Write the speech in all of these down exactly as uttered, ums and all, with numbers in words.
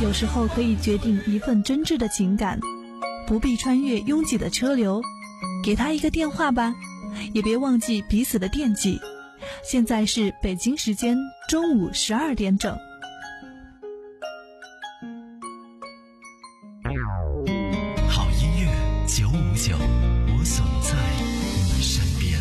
有时候可以决定一份真挚的情感，不必穿越拥挤的车流，给他一个电话吧，也别忘记彼此的惦记。现在是北京时间中午十二点整。 好音乐九五九，我总在你身边。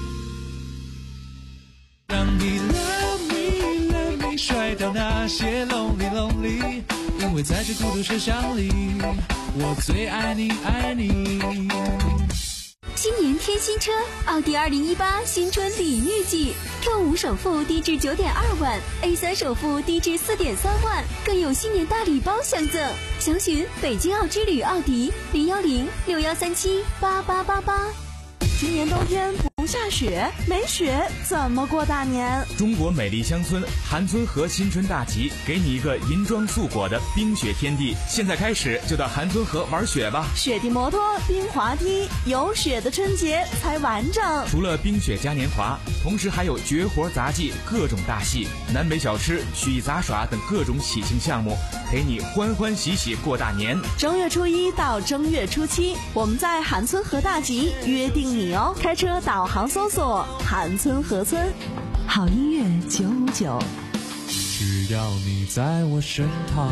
当你 love me love me 甩掉那些 lonely lonely， 因为在这孤独车厢里，我最爱你爱你。 新年添新车，奥迪二零一八新春礼遇季 Q 五首付低至九点二万 ，A 三首付低至四点三万，更有新年大礼包相赠。详询北京奥之旅奥迪零幺零六幺三七八八八八。 今年冬天不下雪，没雪怎么过大年？ 中国美丽乡村韩村河新春大集，给你一个银装素裹的冰雪天地。现在开始就到韩村河玩雪吧！ 雪地摩托、冰滑梯，有雪的春节才完整。 除了冰雪嘉年华，同时还有绝活杂技、各种大戏、南北小吃、曲艺杂耍等各种喜庆项目，陪你欢欢喜喜过大年。 正月初一到正月初七，我们在韩村河大集约定你哦！开车导航搜索韩村河村。 好音乐九五九， 只要你在我身旁。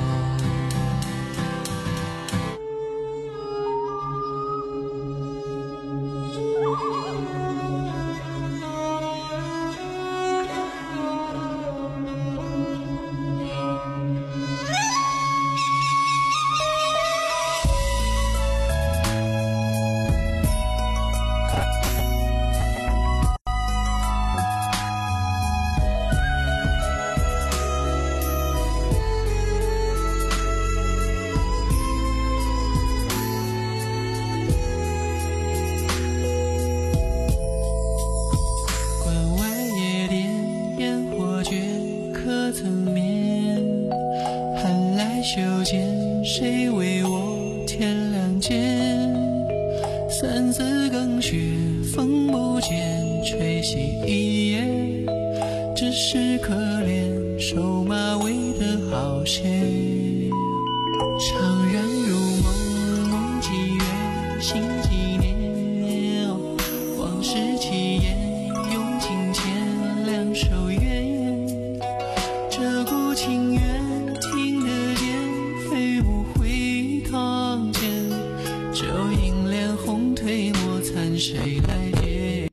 袖间，谁为我添亮剑？三字更雪，风不见，吹熄一夜。只是可怜，收马尾的好些。怅然如梦，梦几月，心几年。往事起烟，用尽千两手缘。这股情缘。就应脸红褪墨残，谁来接？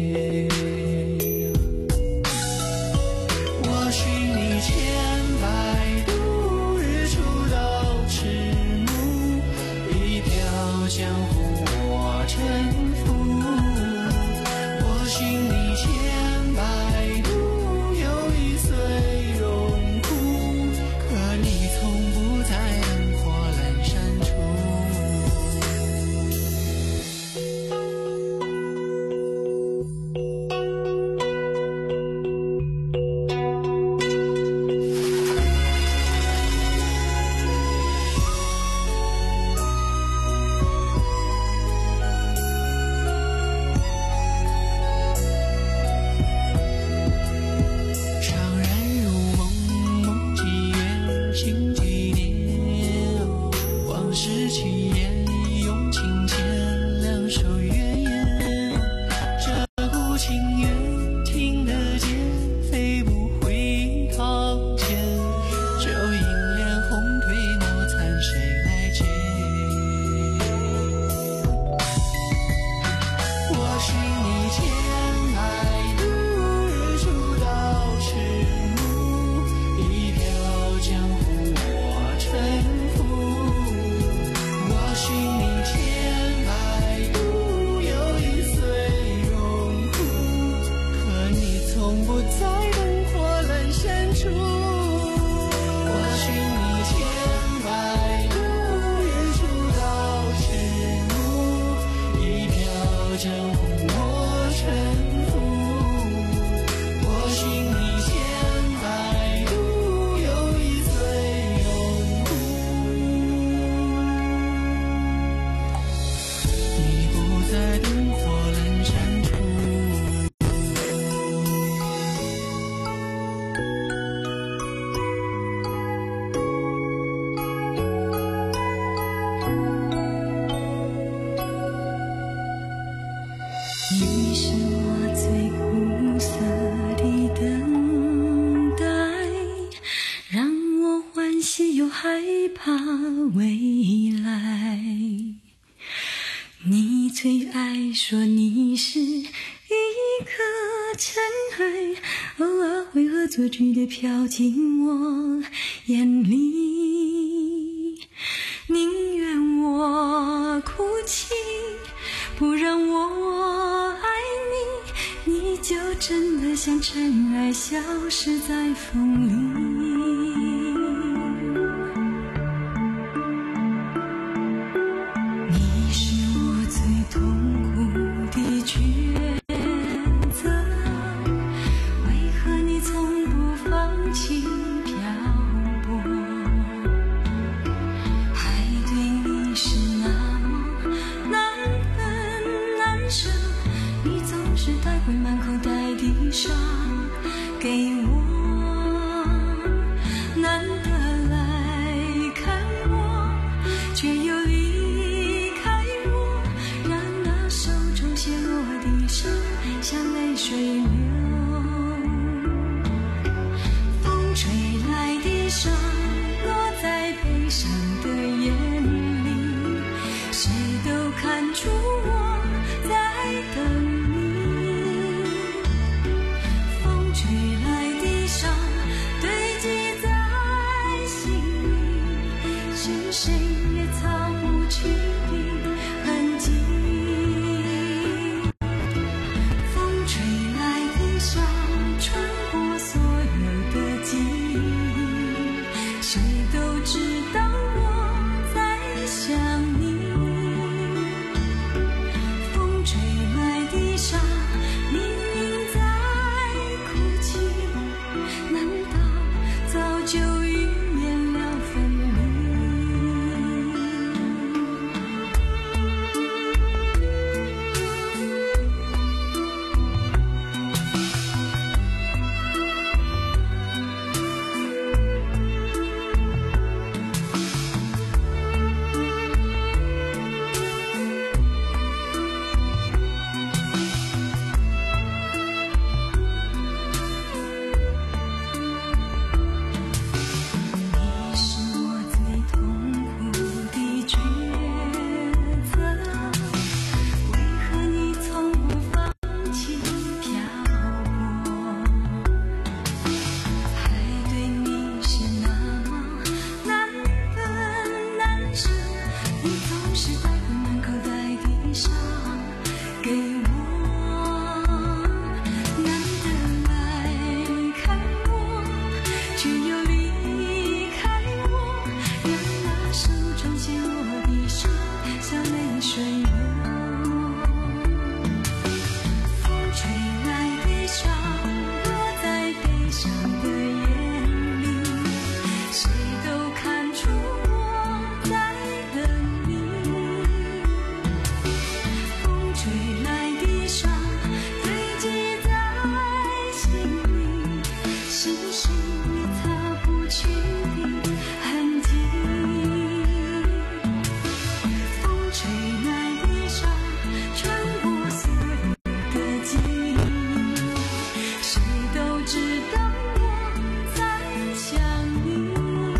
我寻你千百度，日出到赤暮，一瓢江湖我沉浮。我寻你千百度，又一岁荣枯，可你从不在灯火阑珊处。 你是我最苦涩的等待，让我欢喜又害怕未来。你最爱说你是一颗尘埃，偶尔会恶作剧地飘进我眼里，宁愿我哭泣，不让我爱你，你就真的像尘埃消失在风里。你是我最痛苦的抉择，为何你从不放弃漂泊？爱对你是那么难分难舍，你总是带回满口袋的伤给我，难得来看我，却又离开我，让那手中陷落的伤像泪水流。风吹来的伤落在悲伤的眼里，谁都看出我在等你。风吹来的伤堆积在心里，是谁也擦不去的痕迹。风吹来的沙穿过所有的记忆，谁都知道我在想你。风吹来的沙明明在哭泣，难道早就预言了分离？你是我最痛苦的抉择，为何你从不放弃漂泊？爱对你是那么难分难舍，你总是带回满口袋的伤给我，难得来看我，却又离开我，让那手中陷落的伤像泪水流。风吹来的伤落在悲伤的眼里，谁都看出我在等你。风吹来的伤堆积在心里，是谁也擦不去的痕迹。风吹来的沙穿过所有的记忆，谁都知道我在想你。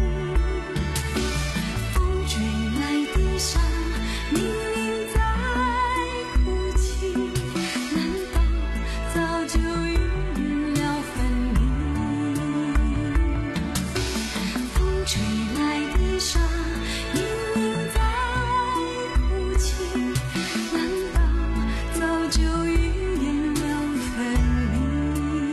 风吹来的沙明明在哭泣，难道早就预言了分离？风吹来的沙明明在哭泣，难道早就预言了分离？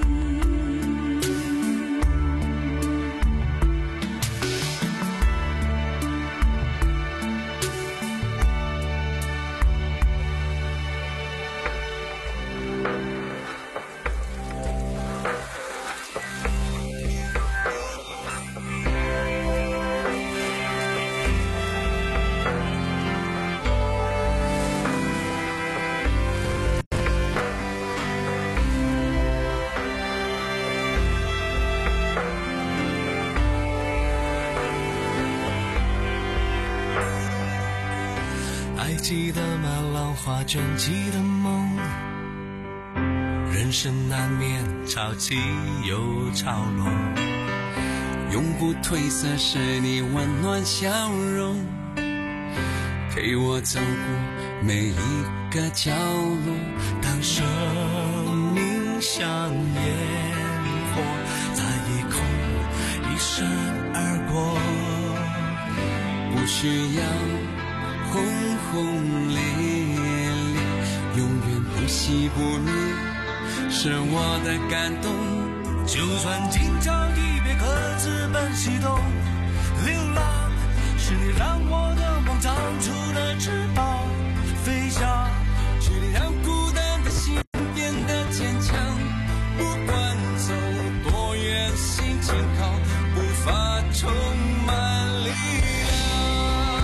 还记得吗？浪花卷起的梦， 人生难免潮起又潮落，永不褪色是你温暖笑容，陪我走过每一个角落。当生命像烟火在夜空一闪而过，不需要轰轰烈烈，永远不熄不灭，是我的感动。就算今朝一别，各自奔西东，流浪是你让我的梦长出了翅膀，飞翔是你让孤单的心变得坚强。不管走多远，心情靠步伐充满力量。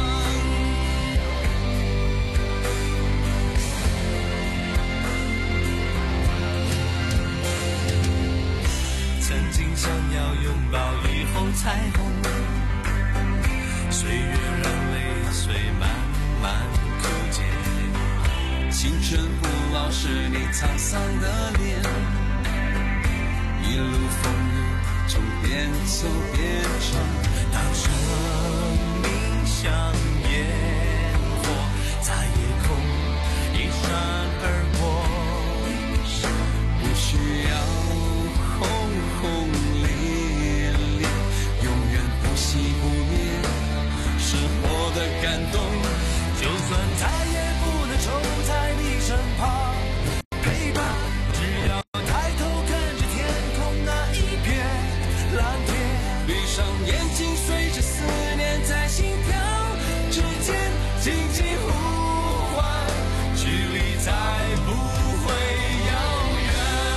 曾经想要拥抱雨后彩虹，岁月让泪水慢慢枯竭，青春不老是你沧桑的脸，一路风雨中边走边唱。当生命像烟火在夜空一闪而过，不需要轰轰烈烈，永远不熄不灭，是我的感动。就算再也不能守在你身旁陪伴，只要抬头看着天空那一片蓝天，闭上眼睛随着思念在心跳之间轻轻呼唤，距离再不会遥远。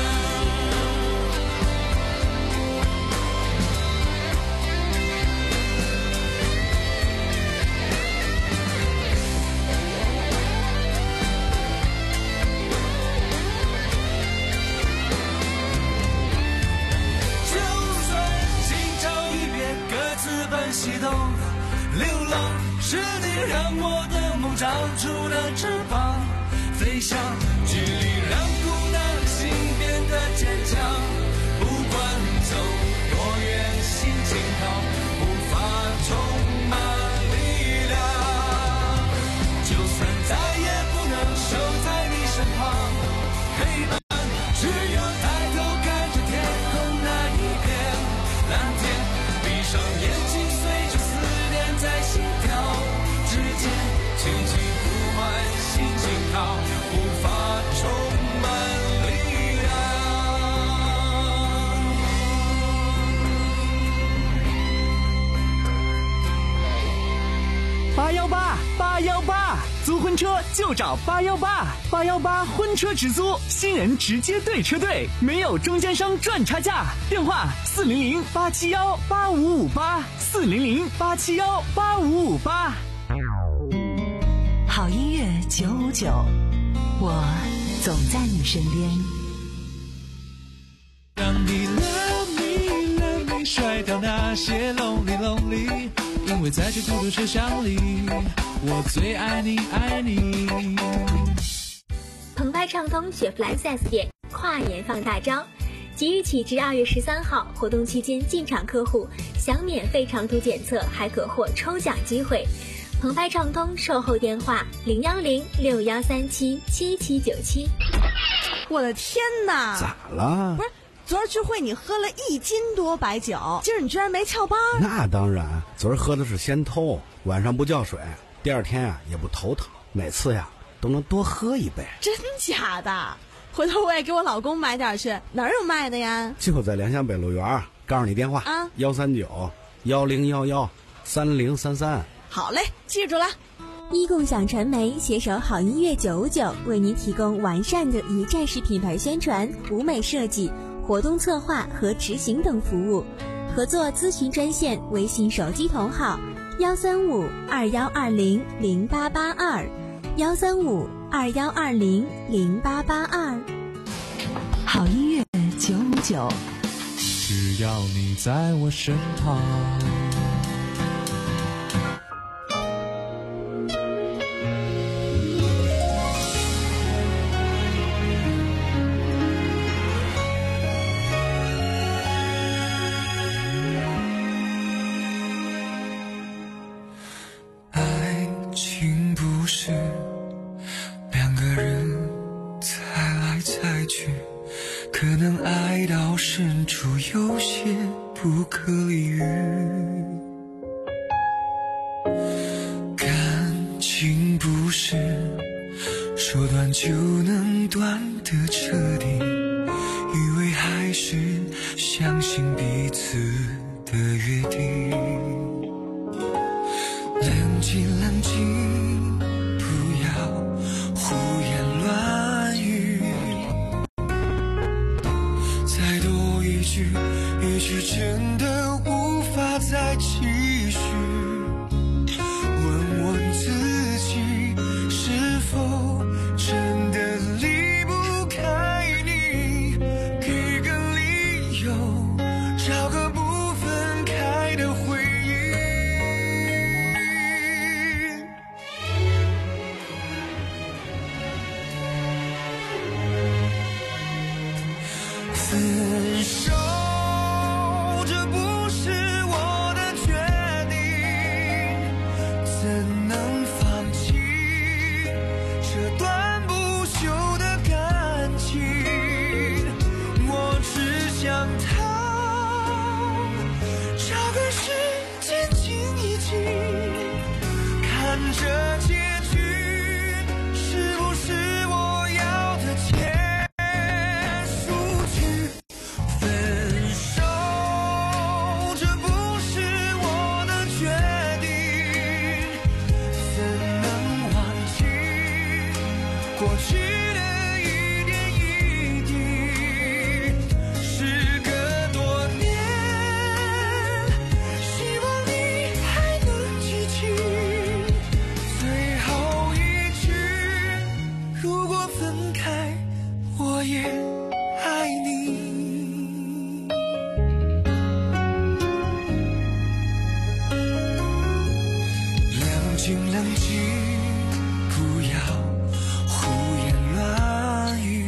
就算今朝一别，各自奔西东，流浪是你让我的梦长出了翅膀，飞翔距离让孤单的心变得坚强。不管走多远，心情靠步伐充满力量。就算再也不能守在你身旁陪伴，只要抬头看着天空那一片蓝天，闭上眼睛随着思念在心跳之间轻轻呼唤，心情靠步伐充满力量。 八幺八八幺八，租婚车就找八幺八，八幺八婚车直租，新人直接对车队，没有中间商赚差价。电话四零零八七幺八五五八，四零零八七幺八五五八。 好音乐九五九，我总在你身边。 让你 love me love me 甩掉那些 lonely lonely， 因为在这孤独车厢里，我最爱你爱你。 澎湃畅通雪佛兰 四 S 店跨年放大招，即日起至二月十三号，活动期间进场客户享免费长途检测，还可获抽奖机会。澎湃畅通售后电话零幺零六幺三七七七九七。 我的天哪！ 咋了？ 不是，昨儿聚会你喝了一斤多白酒，今儿你居然没翘班？ 那当然，昨儿喝的是先偷，晚上不叫水，第二天啊也不头疼，每次呀都能多喝一杯。 真假的？回头我也给我老公买点去，哪儿有卖的呀？ 就在良乡北路园，告诉你电话啊， 幺三九幺零幺幺三零三三。 好嘞，记住了。 一共享传媒携手好音乐九五九，为您提供完善的一站式品牌宣传、舞美设计、活动策划和执行等服务。合作咨询专线：微信手机同号幺三五二幺二零零八八二，幺三五二幺二零零八八二。 好音乐九五九， 只要你在我身旁。 句，可能爱到深处有些不可理喻。感情不是说断就能断的彻底，以为还是相信彼此的约定。冷静冷静，不要胡言乱语，再多一句也许真的无法再继续。问问自己，是否真的离不开你？给个理由，找个不分开的回忆。分手，这不是我的决定，怎能放弃这段不朽的感情？我只想逃，找个时间静一静，看着结局是不是我要的结束句。分手，这不是我的决定，怎能忘记过去的一点一滴？时隔多年，希望你还能记起最后一句，如果分开，我也爱你。冷静冷静，不要胡言乱语，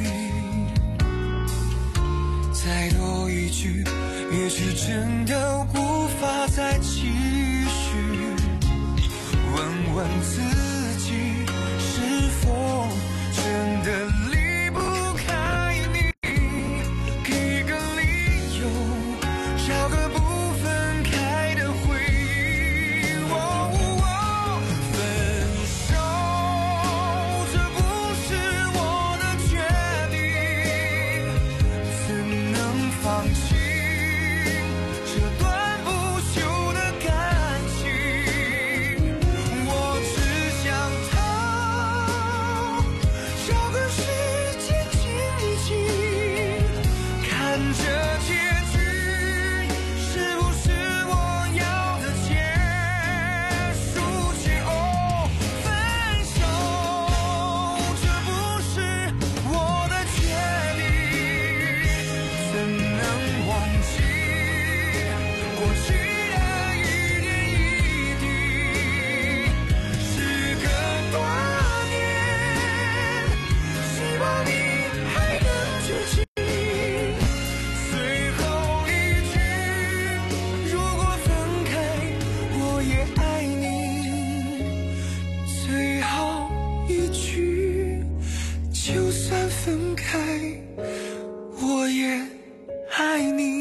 再多一句也许真的无法再继续。问问自己，是否真的离不开你？给个理由，找个不分开的回忆。哦哦，分手，这不是我的决定，怎能放弃这段不朽的感情？我只想逃，找个时间静一静，看着结局是不是我要的结束句？哦，分手，这不是我的决定，怎能忘记过去的一点一滴？时隔多年，希望你还能记起最后一句，如果分开，我也爱你。最后一句，就算分开，我也爱你。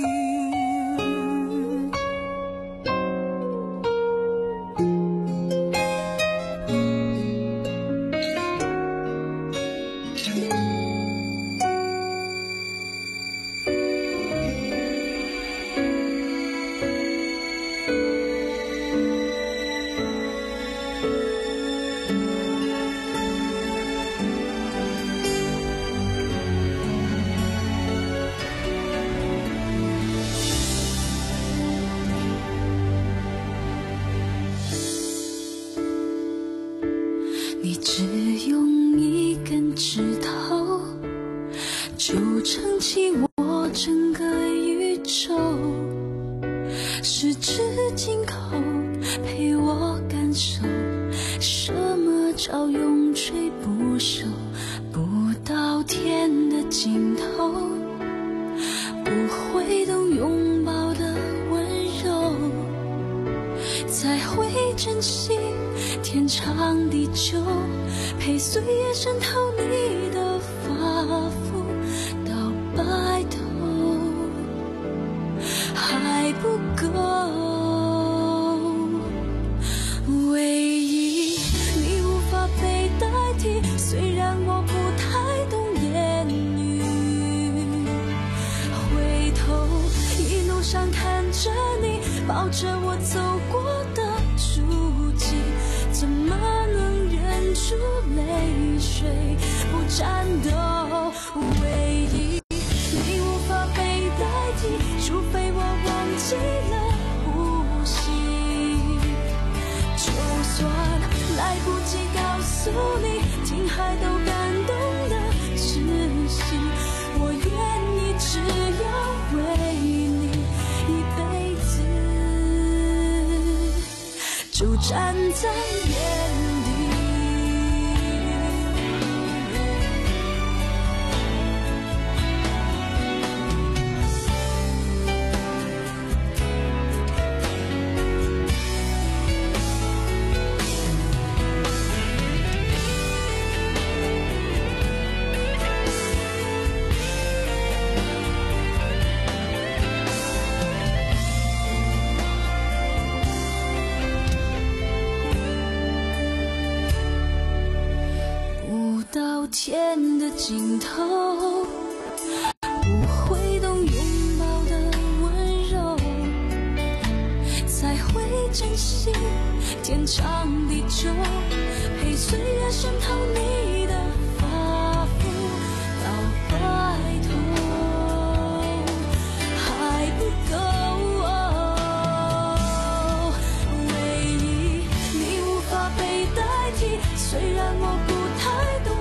你只用一根指头，就撑起我整个宇宙，十指紧扣，陪我感受什么叫永垂不朽，不到天的尽头，不会懂拥抱的温柔，才会珍惜天长地久，陪岁月渗透你的发肤， 诉你，听海都感动的窒息。我愿意只要为你一辈子就站在原地。天的尽头，不会懂拥抱的温柔，才会珍惜天长地久，陪岁月渗透你的发肤到白头，还不够、哦、唯一你无法被代替，虽然我不太懂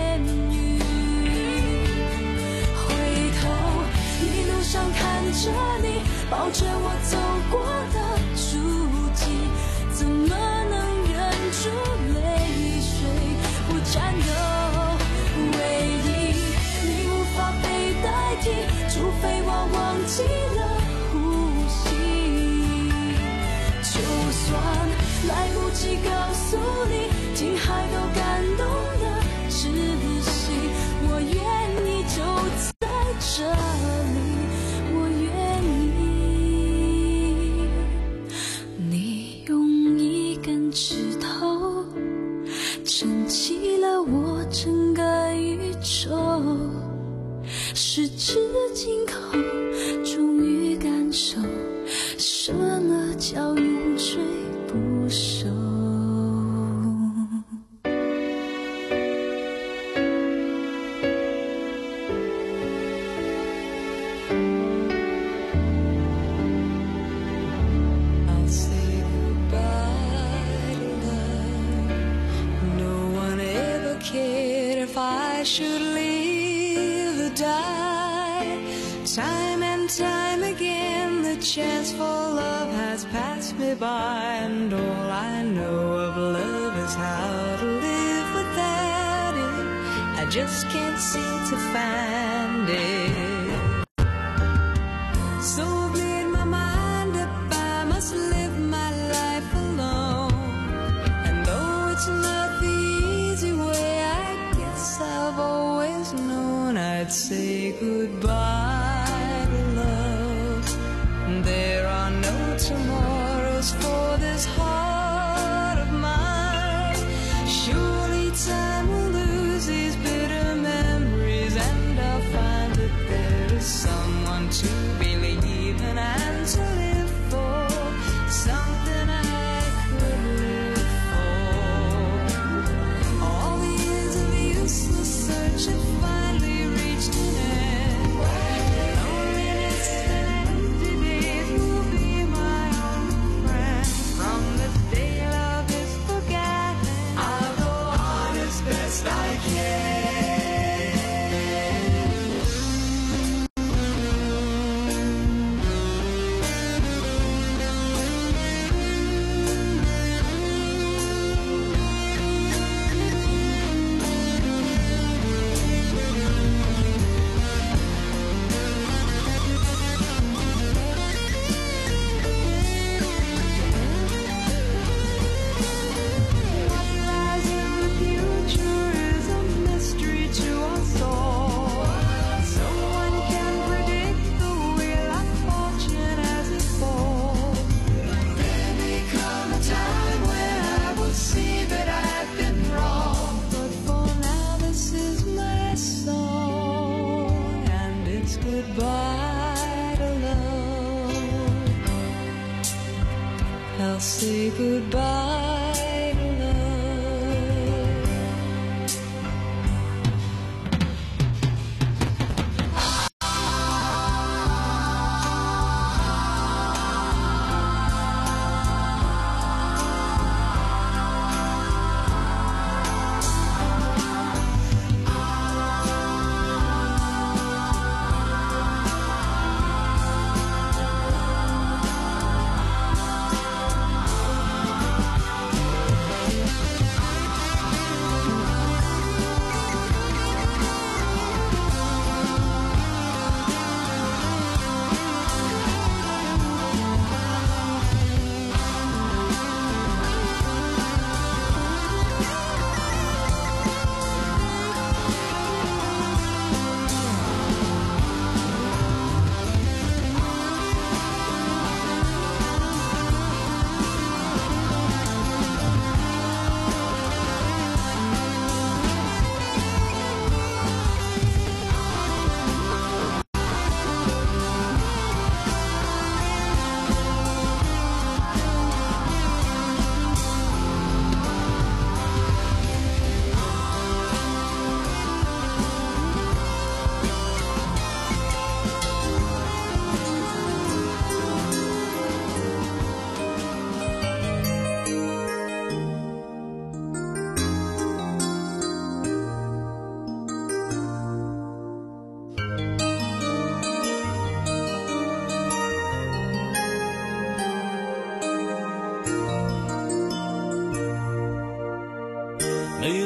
看着你抱着我走过的足迹，怎么能忍住泪水不颤抖？唯一你无法被代替，除非我忘记了呼吸。就算来不及告诉你，听海都感动的窒息，我愿意就在这里。指头撑起了我整个宇宙，十指紧扣，终于感受什么叫永垂不朽。Should live or die, time and time again the chance for love has passed me by, and all I know of love is how to live without it. I just can't seem to find it. So I've made my mind up, I must live my life alone, and though it's not the easy way, I guess I've always known I'd say goodbye to love. There are no tomorrows for this heart of mine. Surely time will lose these bitter memories, and I'll find that there is someone to believe in and to live for, something I could live for. All the years of useless search have finally reached an end. Loneliness and empty days will be my only friend. From the day love is forgotten, I'll go on as best I can. What lies in the future is a mystery to us all. No one can predict the wheel of fortune as it falls. There may come a time when I will see that I've been wrong, but for now this is my song, and it's goodbye to love. I'll say goodbye to love.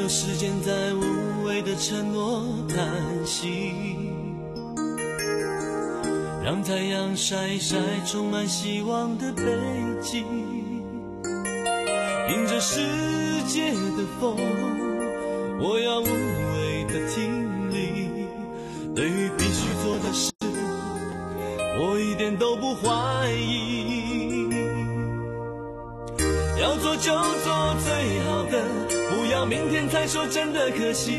有时间在无谓的承诺叹息，让太阳晒一晒充满希望的背脊，迎着世界的风，我要无畏的听力，对于必须做的事我一点都不怀疑，要做就做最好的，不要明天才说真的可惜，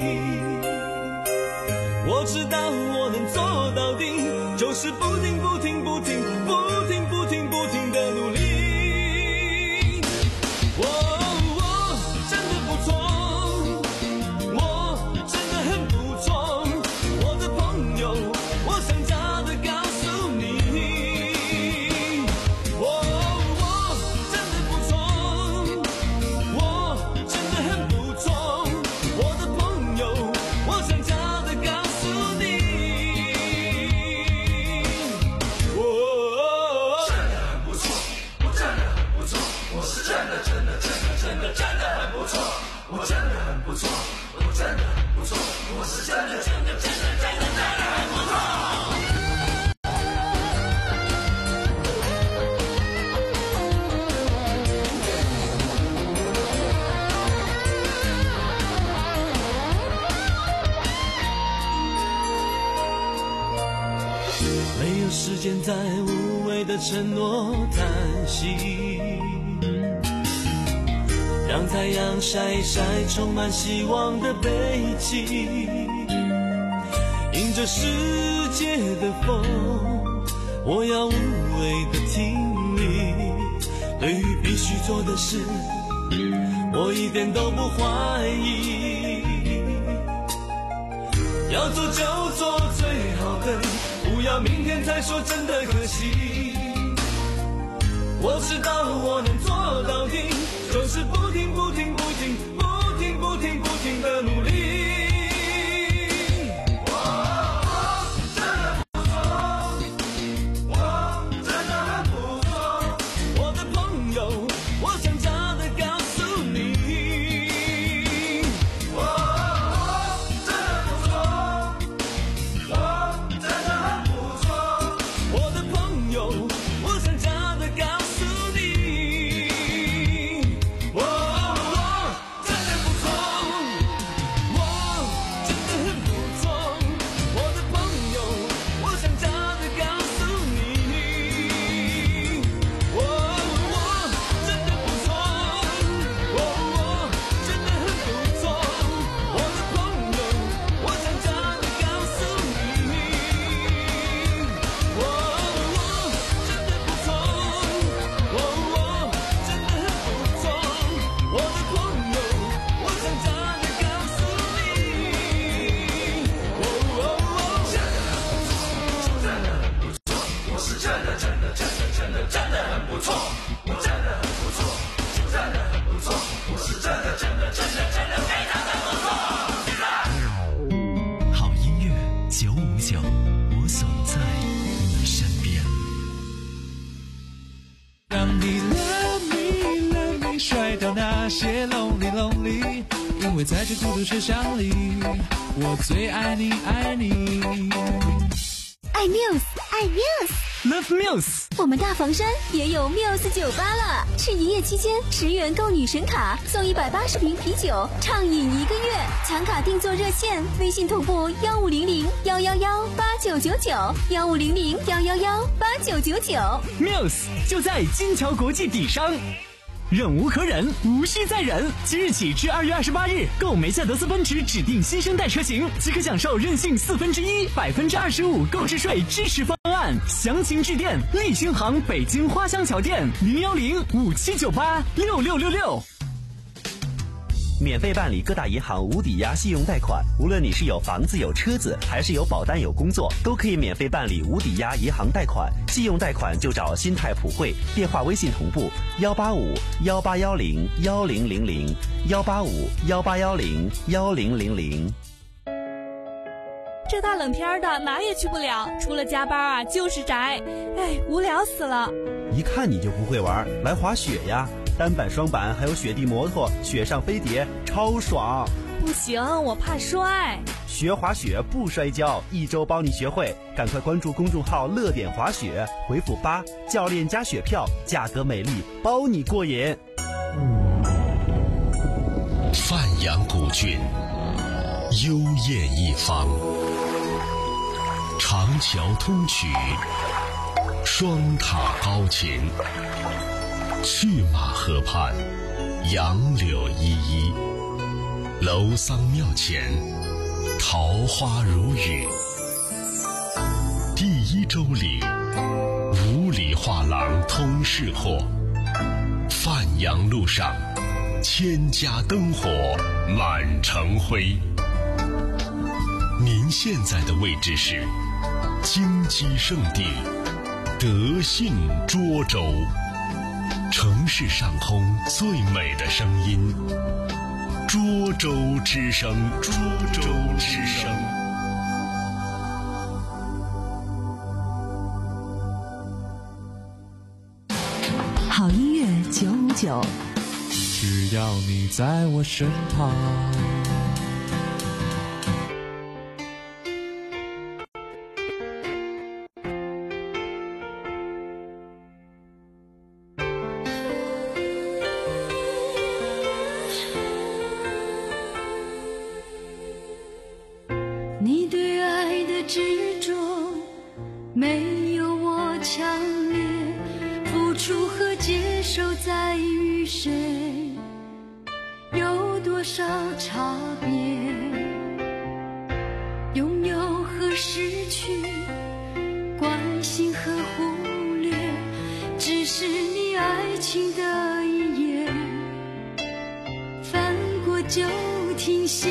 我知道我能做到底，就是不停不停不停不停不停不停的努力。我我真的不错，我真的很不错，我的朋友，我想假的告诉你，我我真的不错，我真的很不错，我的朋友，我想假的告诉你，我真的很不错，我真的很不错，我是真的真的真的真的真的很不错，我真的很不错，我真的很不错，我是真的真的真的真的真的很不错。没有时间在无谓的承诺叹息，让太阳晒一晒充满希望的背脊，迎着世界的风，我要无畏的听力，对于必须做的事我一点都不怀疑，要做就做最好的，不要明天才说真的可惜，我知道我能做到底，就是不停不停不停不停不停不停的努力。我我真的不错，我真的很不错，我的朋友，我想假的告诉你，我我真的不错，我真的很不错，我的朋友，我想假的告诉你，我我真的不错，我真的很不错，我的朋友，我想假的告诉你，我我真的不错，我我真的很不错，我的朋友，我想假的告诉你，我我真的不错，我我真的很不错，我的朋友，我想假的告诉你，我我真的很不错，真的很不错，我是真的真的真的真的真的很不错，我真的很不错，真的很不错，我是真的真的真的真的非常的不错。 好音乐九五九，我总在你身边。 让你 love me love me 甩掉那些 lonely lonely， 因为在这孤独学校里，我最爱你爱你。 爱 Muse， 爱 Muse， Love Muse， 我们大房山也有 Muse 酒吧了。是营业期间，十元购女神卡，送一百八十瓶啤酒，畅饮一个月。抢卡订座热线：微信同步幺五零零幺幺幺八九九九，幺五零零幺幺幺八九九九。 Muse 就在金桥国际底商。忍无可忍，无需再忍。即日起至二月二十八日，购梅赛德斯奔驰指定新生代车型，即可享受任性四分之一、百分之二十五购置税支持方案。详情致电立新行北京花乡桥店零幺零五七九八六六六六。 免费办理各大银行无抵押信用贷款，无论你是有房子有车子，还是有保单有工作，都可以免费办理无抵押银行贷款。信用贷款就找新泰普惠，电话微信同步幺八五幺八幺零幺零零零幺八五幺八幺零幺零零零。 这大冷天的哪也去不了，除了加班啊就是宅，哎，无聊死了。 一看你就不会玩，来滑雪呀！单板、双板还有雪地摩托，雪上飞碟超爽！ 不行，我怕摔。 学滑雪不摔跤，一周帮你学会。赶快关注公众号乐点滑雪，回复八，教练加雪票，价格美丽，包你过瘾。 范阳古郡，幽艳一方，长桥通衢，双塔高擎，去马河畔，杨柳依依，楼桑庙前，桃花如雨。第一州里，五里画廊通市货，范阳路上，千家灯火满城辉。您现在的位置是金鸡圣地德信涿州，城市上空最美的声音，涿州之声，涿州之声。 好音乐九五九， 只要你在我身旁。 你对爱的执着没有我强烈，付出和接受在于谁，有多少差别？拥有和失去，关心和忽略，只是你爱情的一页，翻过就停歇。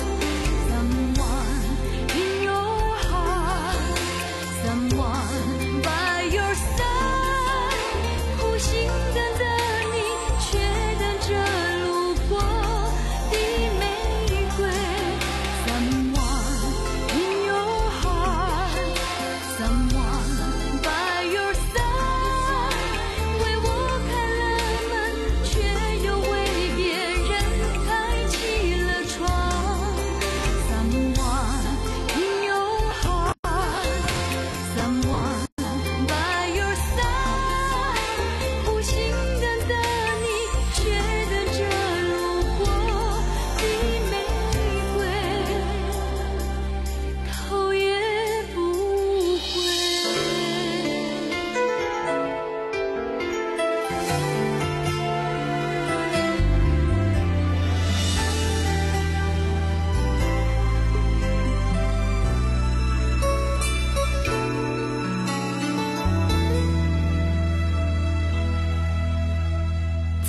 Someone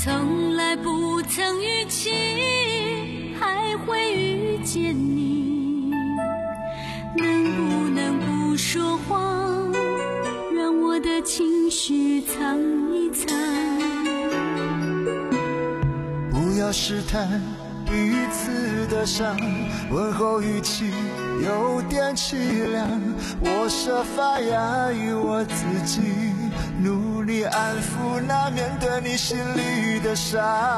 从来不曾预期还会遇见你，能不能不说谎，让我的情绪藏一藏。 不要试探彼此的伤，问候语气有点凄凉，我设法压抑我自己，努力安抚那面对你心里的伤。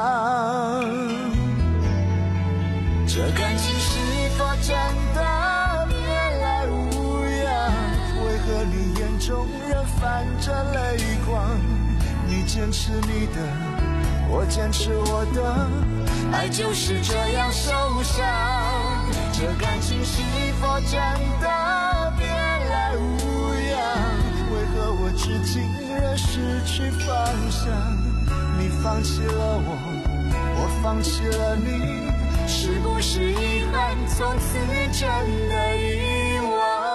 这感情是否真的别来无恙？为何你眼中仍泛着泪光？你坚持你的，我坚持我的，爱就是这样受伤。这感情是否真的别来无恙？为何我至今仍失去方向？你放弃了我，我放弃了你，是不是遗憾从此真的遗忘？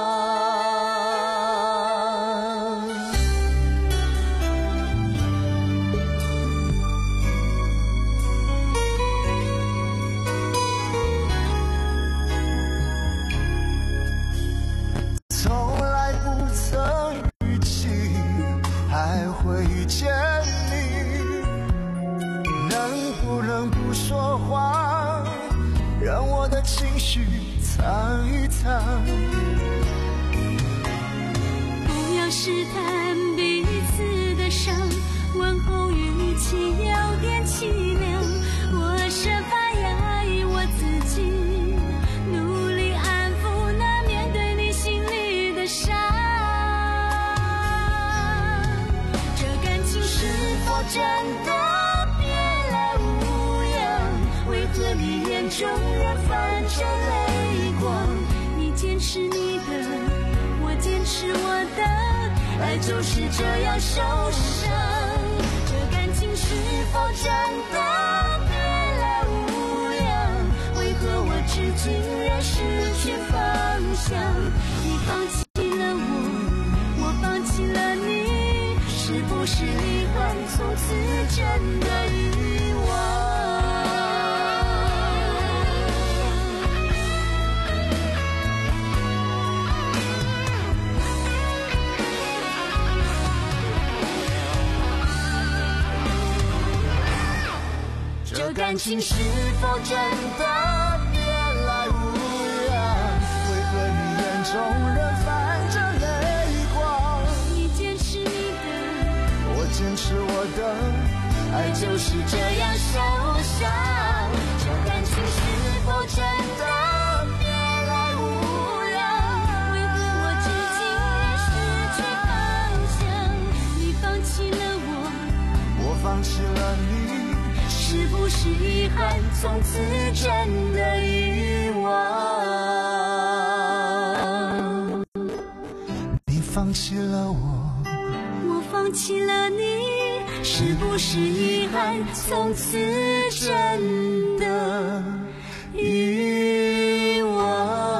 从来不曾预期还会遇见你，能不能不说谎，让我的情绪藏一藏。 不要试探彼此的伤，问候语气有点凄凉，我设法压抑我自己，努力安抚那面对你心里的伤。这感情是否真的别来无恙？为何你眼中仍泛着泪光？你坚持你的，我坚持我的，爱就是这样受伤。这感情是否真的别来无恙？为何我至今仍失去方向？你放弃了我，我放弃了你，是不是遗憾从此真的遗忘？这感情是否真的别来无恙？为何你眼中仍泛着泪光？你坚持你的，我坚持我的，爱就是这样受伤。这感情是否真的别来无恙？为何我至今仍失去方向？你放弃了我，我放弃了你，是不是遗憾从此真的遗忘？你放弃了我，我放弃了你，是不是遗憾从此真的遗忘？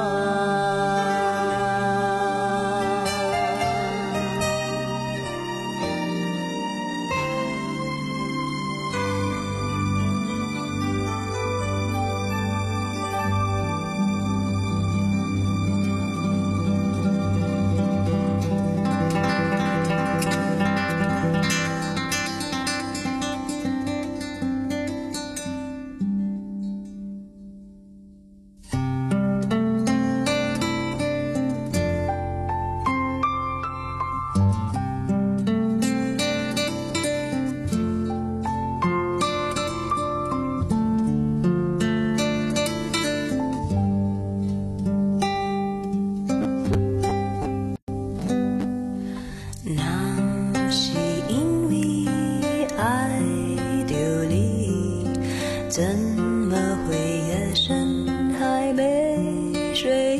怎么会夜深还没睡？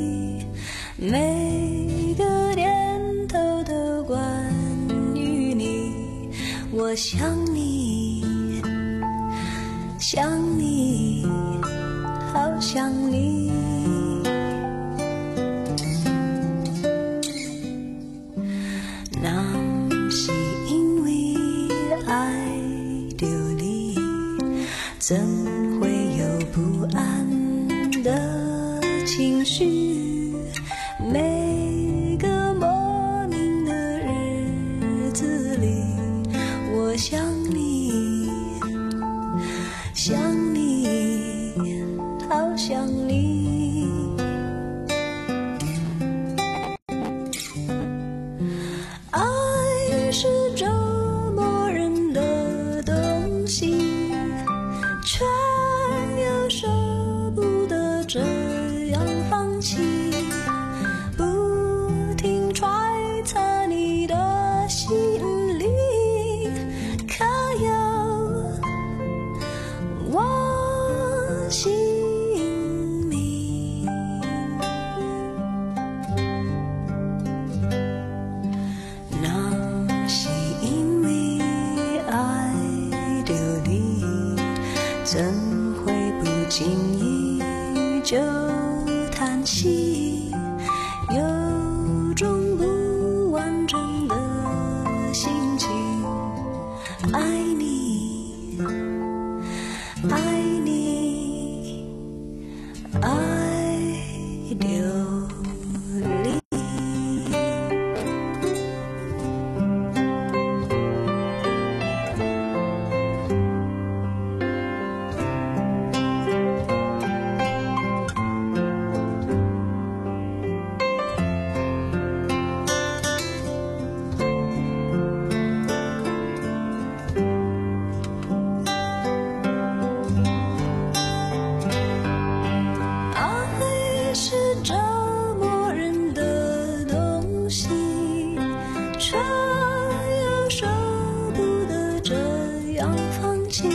每个念头都关于你，我想你，想你，好想你。那是因为爱着怎会有不安的情绪？每个莫名的日子里，我想你，想你，好想你。爱是折磨人的东西，却又舍不得这样放弃，不停揣测你的心里，可有我心里。那是因为爱着你，怎会不经意就叹息，有种不完整的心情。爱你，爱你，爱流离。爱是折磨人的东西，却又舍不得这样放弃，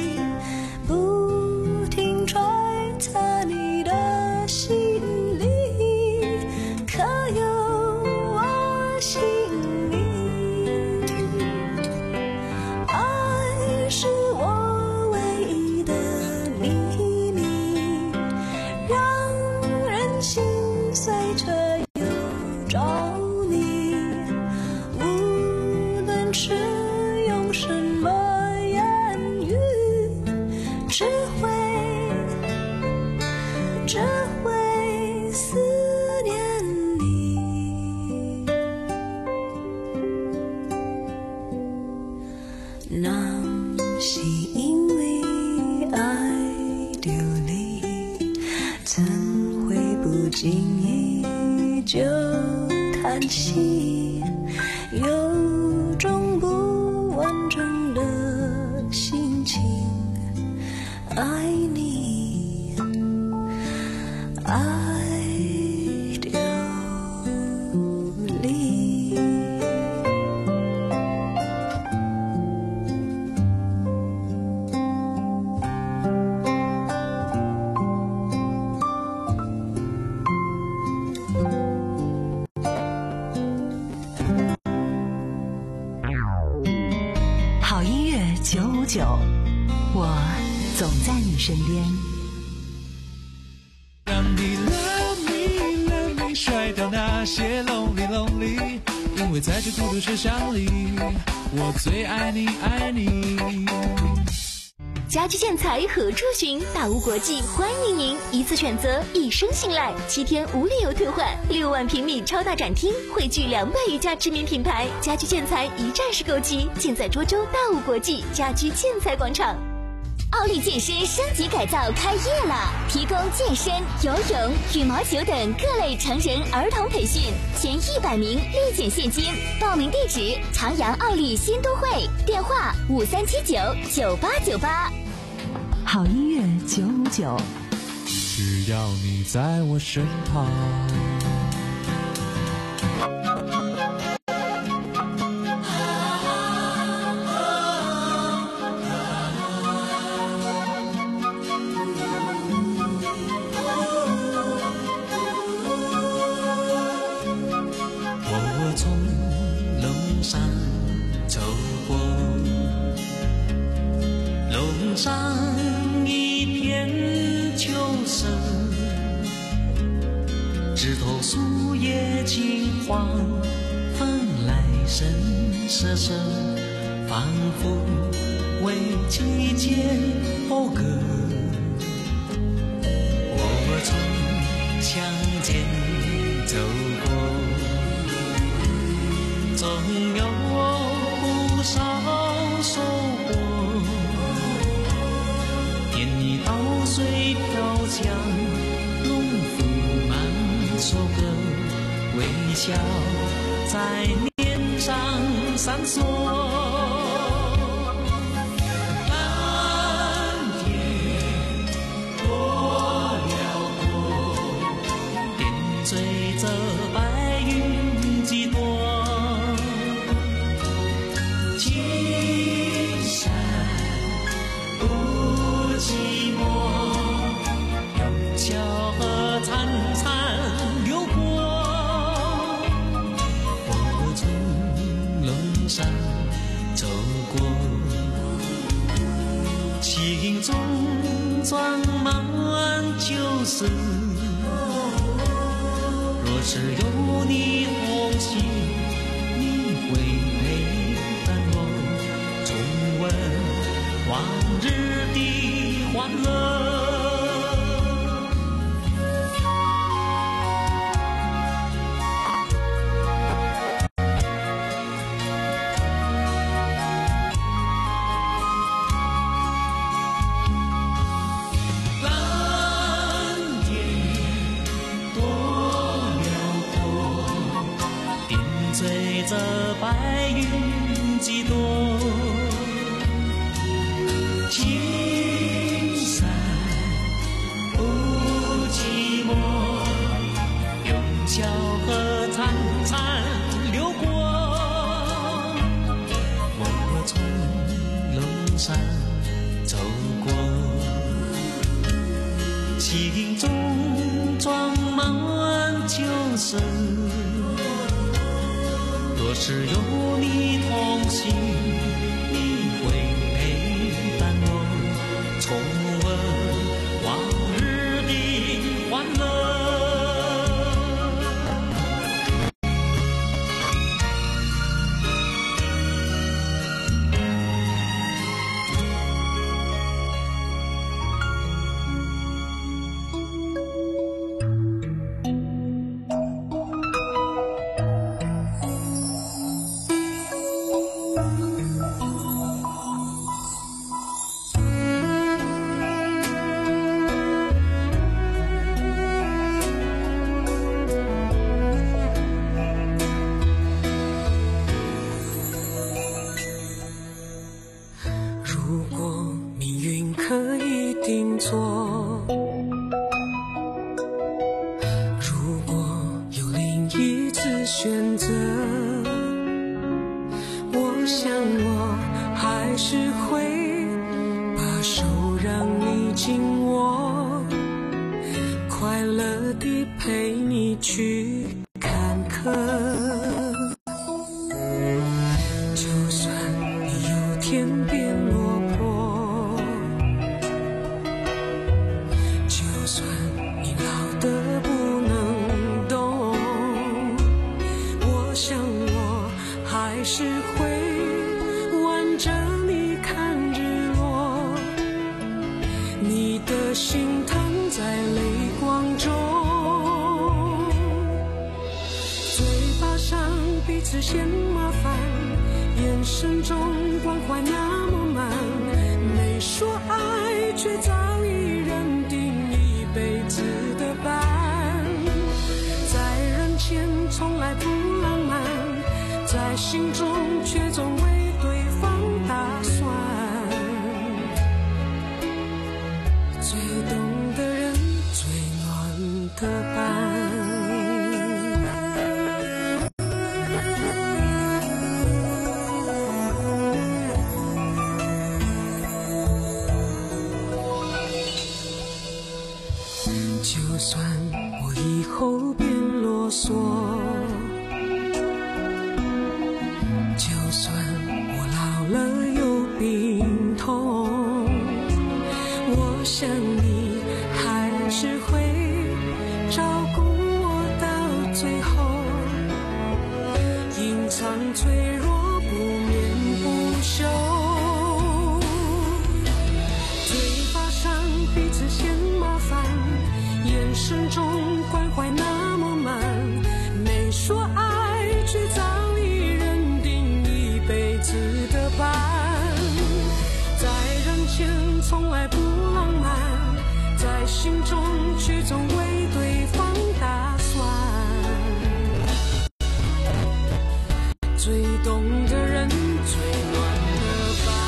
不停揣测你的心里，可有我心里。爱是我唯一的秘密，让人心碎却又着迷，无论是用什么言语，只会只会思念你。那是因为爱流离，怎会不经意就叹息，有种不完整的心情。爱你，爱流离。 好音乐九五九，我总在你身边。 让你 love me love me 甩掉那些 lonely lonely， 因为在这孤独车厢里，我最爱你爱你。 家居建材何处寻？大屋国际欢迎您，一次选择，一生信赖，七天无理由退换，六万平米超大展厅，汇聚两百余家知名品牌，家居建材一站式购齐，尽在涿州大屋国际家居建材广场。奥利健身升级改造开业了，提供健身、游泳、羽毛球等各类成人儿童培训，前一百名立减现金。报名地址：长阳奥利新都会，电话五三七九九八九八。 好音乐九五九， 只要你在我身旁。 我从楼上走过，楼上一片秋色，枝头树叶金黄，风来声瑟瑟， 仿佛为季节讴歌。我从乡间走过，总有不少收获。田里稻穗飘香，农夫满收割，微笑在脸上闪烁。心中装满旧事，若是有你同行，你会陪伴我重温往日的欢乐。随着白云几朵，青山不寂寞，用小河潺潺流过。我从路上走过，心中装满旧事。若是有你同行，你会陪伴我重温往日的欢乐。 选择，我想我还是会把手让你紧握，快乐地陪你去看客。就算你有天变落魄，就算你老得不能动，我想我还是会挽着你看日落，你的心疼在泪光中，嘴巴上彼此嫌麻烦，眼神中关怀那么满，没说爱却早已认定一辈子的伴，在人前从来不浪漫，在心中却总为对方打算，最懂的人，最暖的伴。就算我以后变啰嗦，就算我老了有病痛，我想你还是会照顾我到最后，隐藏脆弱不眠不休， 生中关怀那么满，没说爱，却早已认定一辈子的伴。在人前从来不浪漫，在心中却总为对方打算。最懂的人，最暖的伴。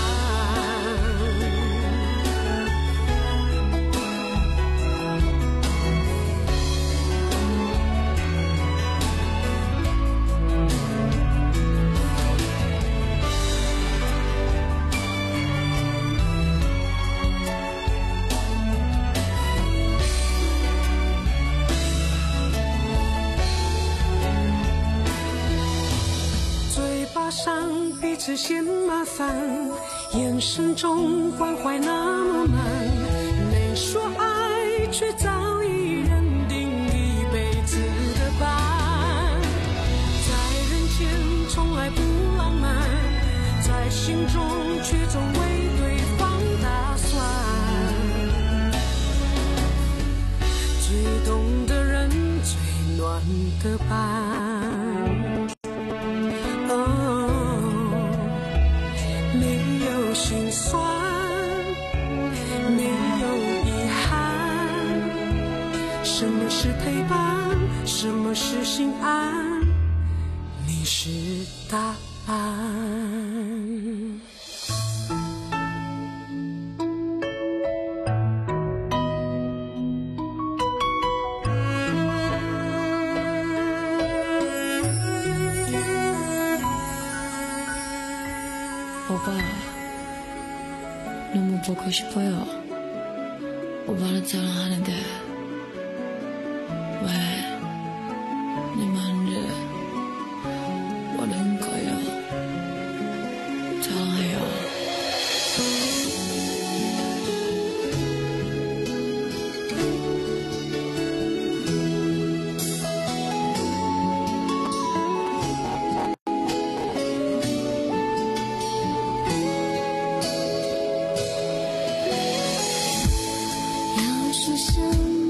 上彼此嫌麻烦，眼神中关怀那么满，没说爱，却早已认定一辈子的伴。在人前从来不浪漫，在心中却总为对方打算。最懂的人，最暖的伴。心酸，没有遗憾。什么是陪伴？什么是心安？你是答案。 너무 보고 싶어요. 오빠는 사랑하는데 왜 네 마음을 모르는 거예요? 사랑해요. 要说什么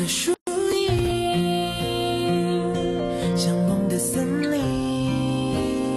说。